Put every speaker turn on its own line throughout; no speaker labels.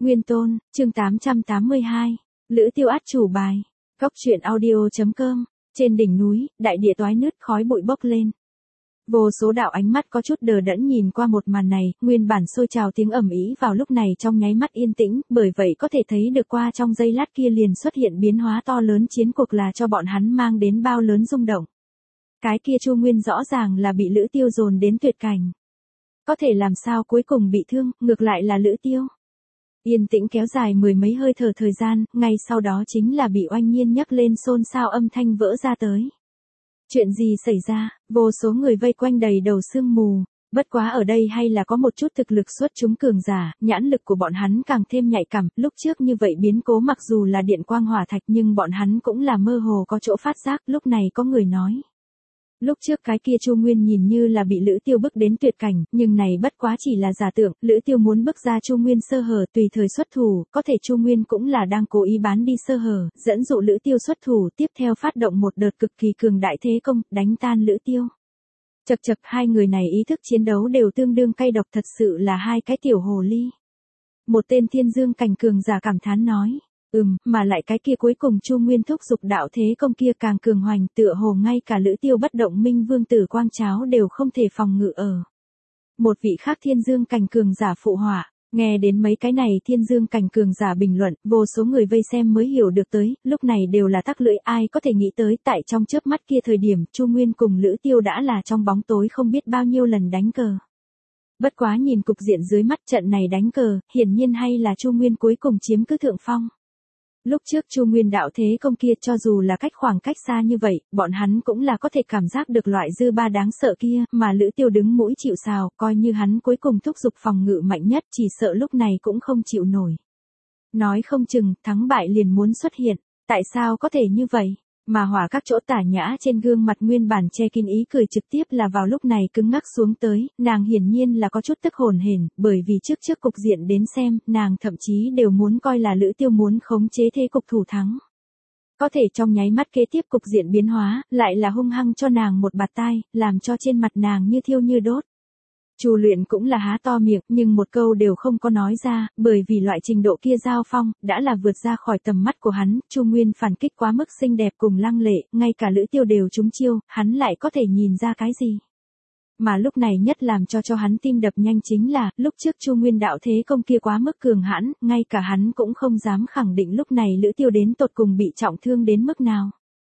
Nguyên Tôn, chương 882. Lữ Tiêu át chủ bài. Cóc truyện audio.com. Trên đỉnh núi, đại địa toái nứt, khói bụi bốc lên. Vô số đạo ánh mắt có chút đờ đẫn nhìn qua một màn này, nguyên bản sôi trào tiếng ầm ĩ vào lúc này trong nháy mắt yên tĩnh, bởi vậy có thể thấy được qua trong giây lát kia liền xuất hiện biến hóa to lớn, chiến cuộc là cho bọn hắn mang đến bao lớn rung động. Cái kia Chu Nguyên rõ ràng là bị Lữ Tiêu dồn đến tuyệt cảnh. Có thể làm sao cuối cùng bị thương, ngược lại là Lữ Tiêu. Yên tĩnh kéo dài mười mấy hơi thở thời gian, ngay sau đó chính là bị oanh nhiên nhấc lên xôn xao âm thanh vỡ ra tới. Chuyện gì xảy ra, vô số người vây quanh đầy đầu sương mù, bất quá ở đây hay là có một chút thực lực xuất chúng cường giả, nhãn lực của bọn hắn càng thêm nhạy cảm, lúc trước như vậy biến cố mặc dù là điện quang hỏa thạch nhưng bọn hắn cũng là mơ hồ có chỗ phát giác, lúc này có người nói. Lúc trước cái kia Chu Nguyên nhìn như là bị Lữ Tiêu bức đến tuyệt cảnh, nhưng này bất quá chỉ là giả tượng, Lữ Tiêu muốn bức ra Chu Nguyên sơ hở tùy thời xuất thủ, có thể Chu Nguyên cũng là đang cố ý bán đi sơ hở, dẫn dụ Lữ Tiêu xuất thủ, tiếp theo phát động một đợt cực kỳ cường đại thế công, đánh tan Lữ Tiêu. Chậc chậc, hai người này ý thức chiến đấu đều tương đương cay độc, thật sự là hai cái tiểu hồ ly. Một tên thiên dương cảnh cường giả cảm thán nói. Mà lại cái kia cuối cùng Chu Nguyên thúc dục đạo thế công kia càng cường hoành, tựa hồ ngay cả Lữ Tiêu bất động minh vương tử quang cháo đều không thể phòng ngự ở. Một vị khác thiên dương cảnh cường giả phụ họa, nghe đến mấy cái này thiên dương cảnh cường giả bình luận, vô số người vây xem mới hiểu được tới, lúc này đều là tắc lưỡi, ai có thể nghĩ tới tại trong chớp mắt kia thời điểm, Chu Nguyên cùng Lữ Tiêu đã là trong bóng tối không biết bao nhiêu lần đánh cờ. Bất quá nhìn cục diện dưới mắt trận này đánh cờ, hiển nhiên hay là Chu Nguyên cuối cùng chiếm cứ thượng phong. Lúc trước Chu Nguyên đạo thế công kia cho dù là khoảng cách xa như vậy, bọn hắn cũng là có thể cảm giác được loại dư ba đáng sợ kia, mà Lữ Tiêu đứng mũi chịu sào, coi như hắn cuối cùng thúc giục phòng ngự mạnh nhất, chỉ sợ lúc này cũng không chịu nổi. Nói không chừng, thắng bại liền muốn xuất hiện, tại sao có thể như vậy? Mà Hỏa các chỗ Tả Nhã trên gương mặt nguyên bản che kín ý cười trực tiếp là vào lúc này cứng ngắc xuống tới, nàng hiển nhiên là có chút tức hồn hển, bởi vì trước cục diện đến xem, nàng thậm chí đều muốn coi là Lữ Tiêu muốn khống chế thế cục thủ thắng. Có thể trong nháy mắt kế tiếp cục diện biến hóa, lại là hung hăng cho nàng một bạt tai, làm cho trên mặt nàng như thiêu như đốt. Chu Luyện cũng là há to miệng, nhưng một câu đều không có nói ra, bởi vì loại trình độ kia giao phong, đã là vượt ra khỏi tầm mắt của hắn, Chu Nguyên phản kích quá mức xinh đẹp cùng lăng lệ, ngay cả Lữ Tiêu đều trúng chiêu, hắn lại có thể nhìn ra cái gì. Mà lúc này nhất làm cho hắn tim đập nhanh chính là, lúc trước Chu Nguyên đạo thế công kia quá mức cường hãn, ngay cả hắn cũng không dám khẳng định lúc này Lữ Tiêu đến tột cùng bị trọng thương đến mức nào.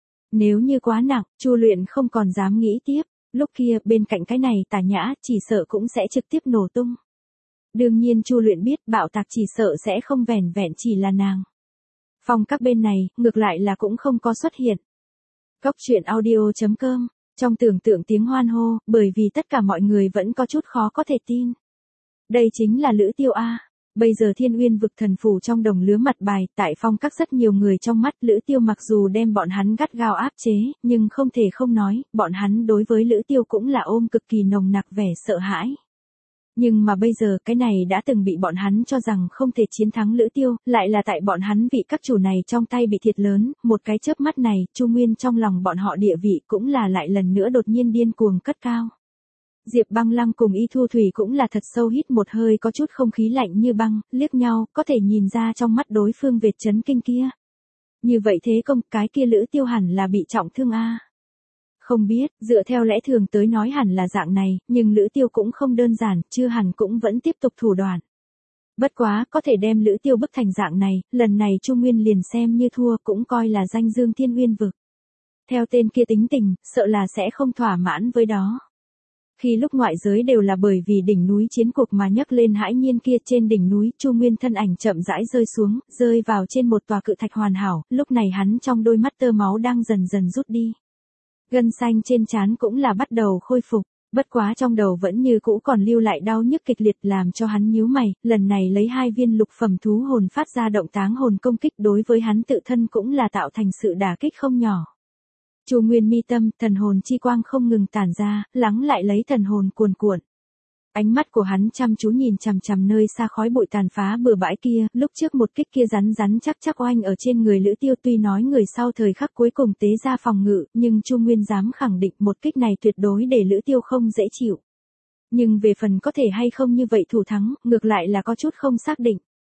Nếu như quá nặng, Chu Luyện không còn dám nghĩ tiếp. Lúc kia, bên cạnh cái này Tả Nhã, chỉ sợ cũng sẽ trực tiếp nổ tung. Đương nhiên Chu Luyện biết, bạo tạc chỉ sợ sẽ không vẻn vẹn chỉ là nàng. Phong các bên này, ngược lại là cũng không có xuất hiện. Cóc truyện audio.com, trong tưởng tượng tiếng hoan hô, bởi vì tất cả mọi người vẫn có chút khó có thể tin. Đây chính là Lữ Tiêu A. Bây giờ Thiên Uyên vực thần phủ trong đồng lứa mặt bài, tại phong các rất nhiều người trong mắt Lữ Tiêu mặc dù đem bọn hắn gắt gao áp chế, nhưng không thể không nói, bọn hắn đối với Lữ Tiêu cũng là ôm cực kỳ nồng nặc vẻ sợ hãi. Nhưng mà bây giờ cái này đã từng bị bọn hắn cho rằng không thể chiến thắng Lữ Tiêu, lại là tại bọn hắn vị các chủ này trong tay bị thiệt lớn, một cái chớp mắt này, Chu Nguyên trong lòng bọn họ địa vị cũng là lại lần nữa đột nhiên điên cuồng cất cao. Diệp Băng Lăng cùng Y Thu Thủy cũng là thật sâu hít một hơi có chút không khí lạnh như băng, liếc nhau, có thể nhìn ra trong mắt đối phương vệt chấn kinh kia. Như vậy thế công, cái kia Lữ Tiêu hẳn là bị trọng thương a. Không biết, dựa theo lẽ thường tới nói hẳn là dạng này, nhưng Lữ Tiêu cũng không đơn giản, chưa hẳn cũng vẫn tiếp tục thủ đoạn. Bất quá, có thể đem Lữ Tiêu bức thành dạng này, lần này Chu Nguyên liền xem như thua cũng coi là danh dương Thiên Uyên vực. Theo tên kia tính tình, sợ là sẽ không thỏa mãn với đó. Khi lúc ngoại giới đều là bởi vì đỉnh núi chiến cuộc mà nhấc lên hãi nhiên kia, trên đỉnh núi, Chu Nguyên thân ảnh chậm rãi rơi xuống, rơi vào trên một tòa cự thạch hoàn hảo, lúc này hắn trong đôi mắt tơ máu đang dần dần rút đi. Gân xanh trên trán cũng là bắt đầu khôi phục, bất quá trong đầu vẫn như cũ còn lưu lại đau nhức kịch liệt làm cho hắn nhíu mày, lần này lấy 2 viên lục phẩm thú hồn phát ra động táng hồn công kích đối với hắn tự thân cũng là tạo thành sự đả kích không nhỏ. Chu Nguyên mi tâm, thần hồn chi quang không ngừng tản ra, lắng lại lấy thần hồn cuồn cuộn. Ánh mắt của hắn chăm chú nhìn chằm chằm nơi xa khói bụi tàn phá bừa bãi kia, lúc trước một kích kia rắn chắc oanh ở trên người Lữ Tiêu, tuy nói người sau thời khắc cuối cùng tế ra phòng ngự, nhưng Chu Nguyên dám khẳng định một kích này tuyệt đối để Lữ Tiêu không dễ chịu. Nhưng về phần có thể hay không như vậy thủ thắng, ngược lại là có chút không xác định.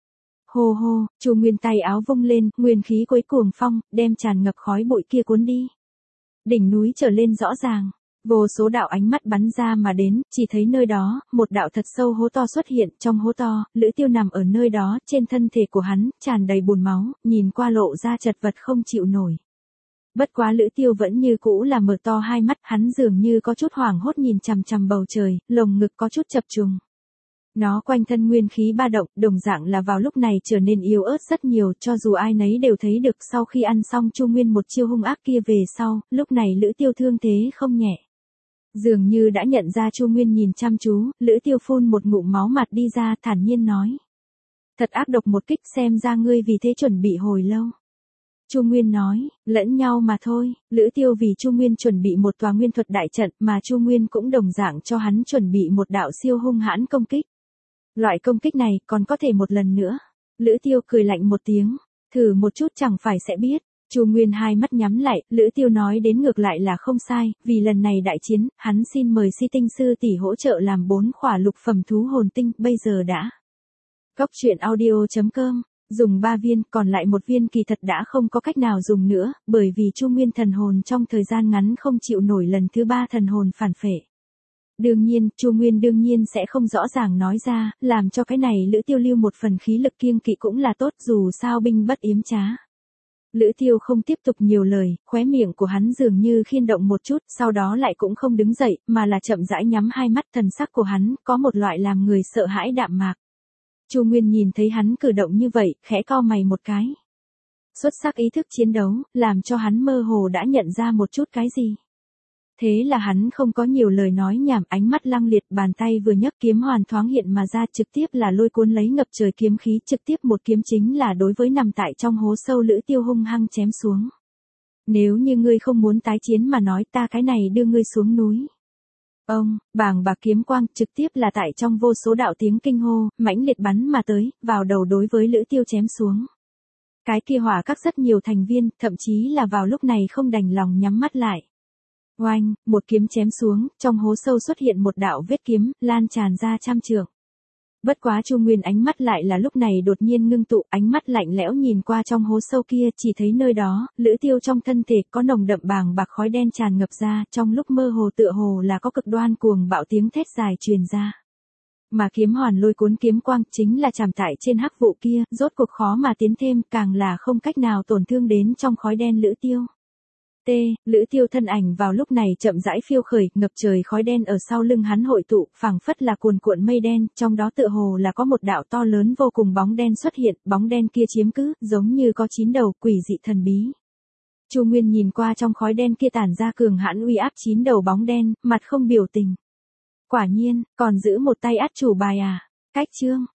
Hô hô, Chu Nguyên tay áo vung lên, nguyên khí quấy cuồng phong, đem tràn ngập khói bụi kia cuốn đi. Đỉnh núi trở lên rõ ràng, vô số đạo ánh mắt bắn ra mà đến, chỉ thấy nơi đó, một đạo thật sâu hố to xuất hiện, trong hố to, Lữ Tiêu nằm ở nơi đó, trên thân thể của hắn, tràn đầy bùn máu, nhìn qua lộ ra chật vật không chịu nổi. Bất quá Lữ Tiêu vẫn như cũ là mở to hai mắt, hắn dường như có chút hoảng hốt nhìn chằm chằm bầu trời, lồng ngực có chút chập trùng. Nó quanh thân nguyên khí ba động, đồng dạng là vào lúc này trở nên yếu ớt rất nhiều, cho dù ai nấy đều thấy được sau khi ăn xong Chu Nguyên một chiêu hung ác kia về sau, lúc này Lữ Tiêu thương thế không nhẹ. Dường như đã nhận ra Chu Nguyên nhìn chăm chú, Lữ Tiêu phun một ngụm máu mặt đi ra, thản nhiên nói. Thật ác độc một kích, xem ra ngươi vì thế chuẩn bị hồi lâu. Chu Nguyên nói, lẫn nhau mà thôi, Lữ Tiêu vì Chu Nguyên chuẩn bị một tòa nguyên thuật đại trận, mà Chu Nguyên cũng đồng dạng cho hắn chuẩn bị một đạo siêu hung hãn công kích. Loại công kích này còn có thể một lần nữa. Lữ Tiêu cười lạnh một tiếng, thử một chút chẳng phải sẽ biết. Chu Nguyên hai mắt nhắm lại, Lữ Tiêu nói đến ngược lại là không sai, vì lần này đại chiến, hắn xin mời Si Tinh sư tỷ hỗ trợ làm 4 khỏa lục phẩm thú hồn tinh, bây giờ đã. Cóc truyện audio.com, dùng 3 viên, còn lại 1 viên kỳ thật đã không có cách nào dùng nữa, bởi vì Chu Nguyên thần hồn trong thời gian ngắn không chịu nổi lần thứ 3 thần hồn phản phệ. Đương nhiên, Chu Nguyên đương nhiên sẽ không rõ ràng nói ra, làm cho cái này Lữ Tiêu lưu một phần khí lực kiêng kỵ cũng là tốt, dù sao binh bất yếm trá. Lữ Tiêu không tiếp tục nhiều lời, khóe miệng của hắn dường như khiên động một chút, sau đó lại cũng không đứng dậy, mà là chậm rãi nhắm hai mắt, thần sắc của hắn có một loại làm người sợ hãi đạm mạc. Chu Nguyên nhìn thấy hắn cử động như vậy, khẽ cau mày một cái. Xuất sắc ý thức chiến đấu, làm cho hắn mơ hồ đã nhận ra một chút cái gì. Thế là hắn không có nhiều lời nói nhảm, ánh mắt lăng liệt, bàn tay vừa nhấc kiếm hoàn thoáng hiện mà ra, trực tiếp là lôi cuốn lấy ngập trời kiếm khí, trực tiếp một kiếm chính là đối với nằm tại trong hố sâu Lữ Tiêu hung hăng chém xuống. Nếu như ngươi không muốn tái chiến mà nói, ta cái này đưa ngươi xuống núi. Ông, bàng bạc kiếm quang, trực tiếp là tại trong vô số đạo tiếng kinh hô, mãnh liệt bắn mà tới, vào đầu đối với Lữ Tiêu chém xuống. Cái kia hỏa các rất nhiều thành viên, thậm chí là vào lúc này không đành lòng nhắm mắt lại. Oanh, một kiếm chém xuống, trong hố sâu xuất hiện một đạo vết kiếm, lan tràn ra trăm trượng. Bất quá Chu Nguyên ánh mắt lại là lúc này đột nhiên ngưng tụ, ánh mắt lạnh lẽo nhìn qua trong hố sâu kia, chỉ thấy nơi đó, Lữ Tiêu trong thân thể có nồng đậm bàng bạc khói đen tràn ngập ra, trong lúc mơ hồ tựa hồ là có cực đoan cuồng bạo tiếng thét dài truyền ra. Mà kiếm hoàn lôi cuốn kiếm quang chính là chạm tại trên hắc vụ kia, rốt cuộc khó mà tiến thêm, càng là không cách nào tổn thương đến trong khói đen Lữ Tiêu. Lữ Tiêu thân ảnh vào lúc này chậm rãi phiêu khởi, ngập trời khói đen ở sau lưng hắn hội tụ, phảng phất là cuồn cuộn mây đen, trong đó tựa hồ là có một đạo to lớn vô cùng bóng đen xuất hiện, bóng đen kia chiếm cứ, giống như có 9 đầu, quỷ dị thần bí. Chu Nguyên nhìn qua trong khói đen kia tản ra cường hãn uy áp 9 đầu bóng đen, mặt không biểu tình. Quả nhiên, còn giữ một tay át chủ bài à? Cách chương